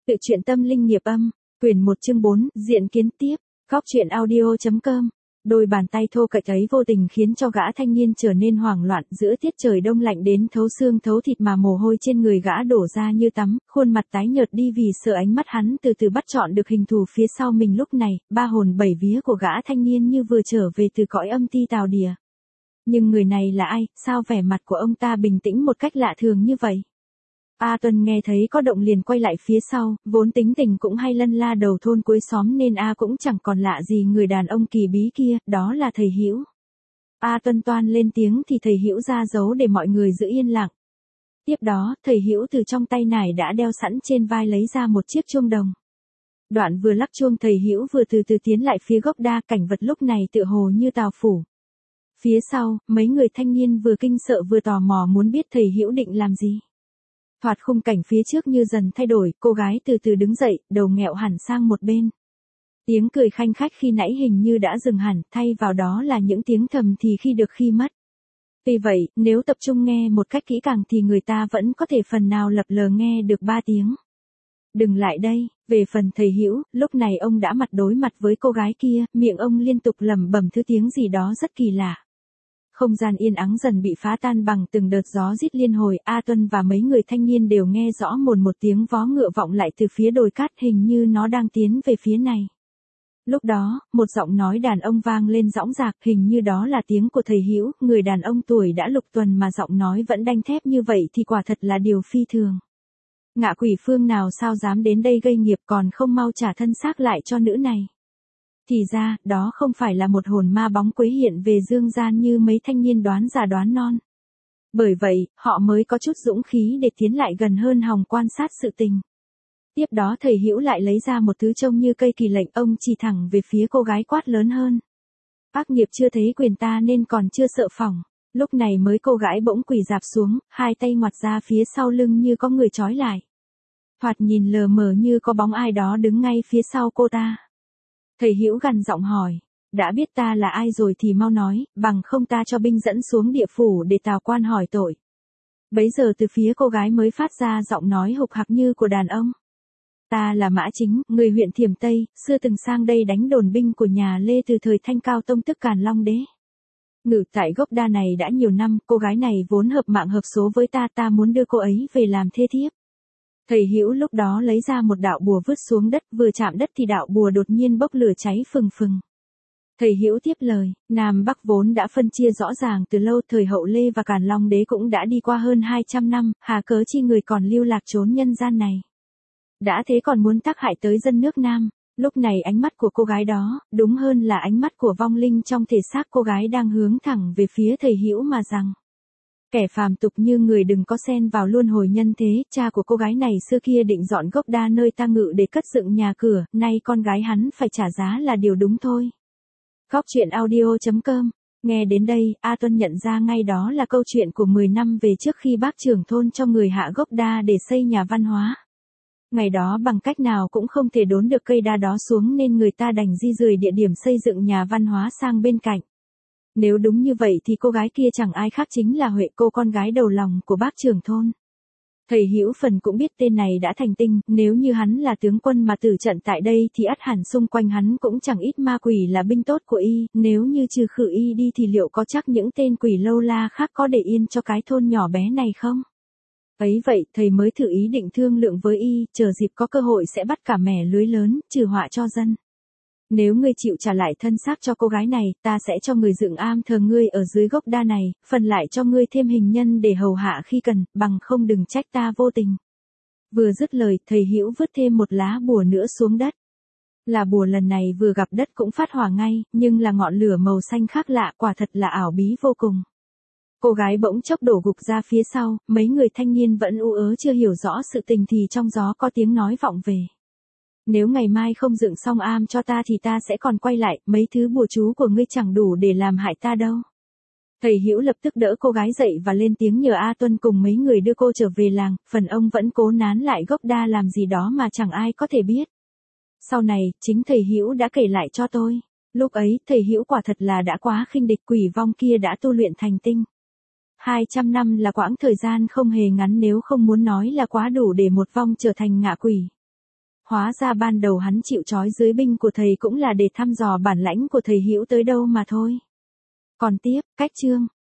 Tự truyện tâm linh nghiệp âm, quyển 1 chương 4, diện kiến tiếp, góc truyện audio.com. Đôi bàn tay thô kệch ấy vô tình khiến cho gã thanh niên trở nên hoảng loạn, giữa tiết trời đông lạnh đến thấu xương thấu thịt mà mồ hôi trên người gã đổ ra như tắm, khuôn mặt tái nhợt đi vì sợ ánh mắt hắn từ từ bắt chọn được hình thù phía sau mình lúc này, ba hồn bảy vía của gã thanh niên như vừa trở về từ cõi âm ti tào đìa. Nhưng người này là ai, sao vẻ mặt của ông ta bình tĩnh một cách lạ thường như vậy? A Tuân nghe thấy có động liền quay lại phía sau, vốn tính tình cũng hay lân la đầu thôn cuối xóm nên A cũng chẳng còn lạ gì người đàn ông kỳ bí kia, đó là thầy Hữu. A Tuân toan lên tiếng thì thầy Hữu ra dấu để mọi người giữ yên lặng. Tiếp đó, thầy Hữu từ trong tay nải đã đeo sẵn trên vai lấy ra một chiếc chuông đồng. Đoạn vừa lắc chuông thầy Hữu vừa từ từ tiến lại phía gốc đa, cảnh vật lúc này tựa hồ như tào phủ. Phía sau, mấy người thanh niên vừa kinh sợ vừa tò mò muốn biết thầy Hữu định làm gì. Thoạt khung cảnh phía trước như dần thay đổi, cô gái từ từ đứng dậy, đầu nghẹo hẳn sang một bên. Tiếng cười khanh khách khi nãy hình như đã dừng hẳn, thay vào đó là những tiếng thầm thì khi được khi mất. Tuy vậy, nếu tập trung nghe một cách kỹ càng thì người ta vẫn có thể phần nào lập lờ nghe được 3 tiếng. Đừng lại đây, về phần thầy Hữu, lúc này ông đã mặt đối mặt với cô gái kia, miệng ông liên tục lẩm bẩm thứ tiếng gì đó rất kỳ lạ. Không gian yên ắng dần bị phá tan bằng từng đợt gió rít liên hồi, A Tuân và mấy người thanh niên đều nghe rõ một tiếng vó ngựa vọng lại từ phía đồi cát, hình như nó đang tiến về phía này. Lúc đó, một giọng nói đàn ông vang lên dõng dạc, hình như đó là tiếng của thầy Hữu, người đàn ông tuổi đã lục tuần mà giọng nói vẫn đanh thép như vậy thì quả thật là điều phi thường. Ngạ quỷ phương nào sao dám đến đây gây nghiệp, còn không mau trả thân xác lại cho nữ này. Thì ra, đó không phải là một hồn ma bóng quấy hiện về dương gian như mấy thanh niên đoán già đoán non. Bởi vậy, họ mới có chút dũng khí để tiến lại gần hơn hòng quan sát sự tình. Tiếp đó thầy Hữu lại lấy ra một thứ trông như cây kỳ lệnh, ông chỉ thẳng về phía cô gái quát lớn hơn. Ác nghiệp chưa thấy quyền ta nên còn chưa sợ phỏng. Lúc này mới cô gái bỗng quỳ rạp xuống, hai tay ngoặt ra phía sau lưng như có người trói lại. Thoạt nhìn lờ mờ như có bóng ai đó đứng ngay phía sau cô ta. Thầy Hữu gằn giọng hỏi, đã biết ta là ai rồi thì mau nói, bằng không ta cho binh dẫn xuống địa phủ để tào quan hỏi tội. Bấy giờ từ phía cô gái mới phát ra giọng nói hục hặc như của đàn ông. Ta là Mã Chính, người huyện Thiểm Tây, xưa từng sang đây đánh đồn binh của nhà Lê từ thời Thanh Cao Tông tức Càn Long Đế. Ngự tại gốc đa này đã nhiều năm, cô gái này vốn hợp mạng hợp số với ta muốn đưa cô ấy về làm thê thiếp. Thầy Hữu lúc đó lấy ra một đạo bùa vứt xuống đất, vừa chạm đất thì đạo bùa đột nhiên bốc lửa cháy phừng phừng. Thầy Hữu tiếp lời, Nam Bắc vốn đã phân chia rõ ràng từ lâu, thời Hậu Lê và Càn Long Đế cũng đã đi qua hơn 200 năm, hà cớ chi người còn lưu lạc trốn nhân gian này. Đã thế còn muốn tác hại tới dân nước Nam. Lúc này ánh mắt của cô gái đó, đúng hơn là ánh mắt của vong linh trong thể xác cô gái đang hướng thẳng về phía thầy Hữu mà rằng. Kẻ phàm tục như người đừng có xen vào luân hồi nhân thế, cha của cô gái này xưa kia định dọn gốc đa nơi ta ngự để cất dựng nhà cửa, nay con gái hắn phải trả giá là điều đúng thôi. Góc truyện audio.com. Nghe đến đây, A Tuân nhận ra ngay đó là câu chuyện của 10 năm về trước khi bác trưởng thôn cho người hạ gốc đa để xây nhà văn hóa. Ngày đó bằng cách nào cũng không thể đốn được cây đa đó xuống nên người ta đành di rời địa điểm xây dựng nhà văn hóa sang bên cạnh. Nếu đúng như vậy thì cô gái kia chẳng ai khác chính là Huệ, cô con gái đầu lòng của bác trưởng thôn. Thầy Hữu phần cũng biết tên này đã thành tinh, nếu như hắn là tướng quân mà tử trận tại đây thì ắt hẳn xung quanh hắn cũng chẳng ít ma quỷ là binh tốt của y, nếu như trừ khử y đi thì liệu có chắc những tên quỷ lâu la khác có để yên cho cái thôn nhỏ bé này không? Ấy vậy, thầy mới thử ý định thương lượng với y, chờ dịp có cơ hội sẽ bắt cả mẻ lưới lớn, trừ họa cho dân. Nếu ngươi chịu trả lại thân xác cho cô gái này, ta sẽ cho người dựng am thờ ngươi ở dưới gốc đa này, phần lại cho ngươi thêm hình nhân để hầu hạ khi cần, bằng không đừng trách ta vô tình. Vừa dứt lời, thầy Hữu vứt thêm một lá bùa nữa xuống đất. Là bùa lần này vừa gặp đất cũng phát hỏa ngay, nhưng là ngọn lửa màu xanh khác lạ, quả thật là ảo bí vô cùng. Cô gái bỗng chốc đổ gục ra phía sau, mấy người thanh niên vẫn u ớ chưa hiểu rõ sự tình thì trong gió có tiếng nói vọng về. Nếu ngày mai không dựng xong am cho ta thì ta sẽ còn quay lại, mấy thứ bùa chú của ngươi chẳng đủ để làm hại ta đâu. Thầy Hữu lập tức đỡ cô gái dậy và lên tiếng nhờ A Tuân cùng mấy người đưa cô trở về làng, phần ông vẫn cố nán lại gốc đa làm gì đó mà chẳng ai có thể biết. Sau này, chính thầy Hữu đã kể lại cho tôi. Lúc ấy, thầy Hữu quả thật là đã quá khinh địch, quỷ vong kia đã tu luyện thành tinh. 200 năm là quãng thời gian không hề ngắn, nếu không muốn nói là quá đủ để một vong trở thành ngạ quỷ. Hóa ra ban đầu hắn chịu trói dưới binh của thầy cũng là để thăm dò bản lãnh của thầy Hữu tới đâu mà thôi. Còn tiếp, cách chương.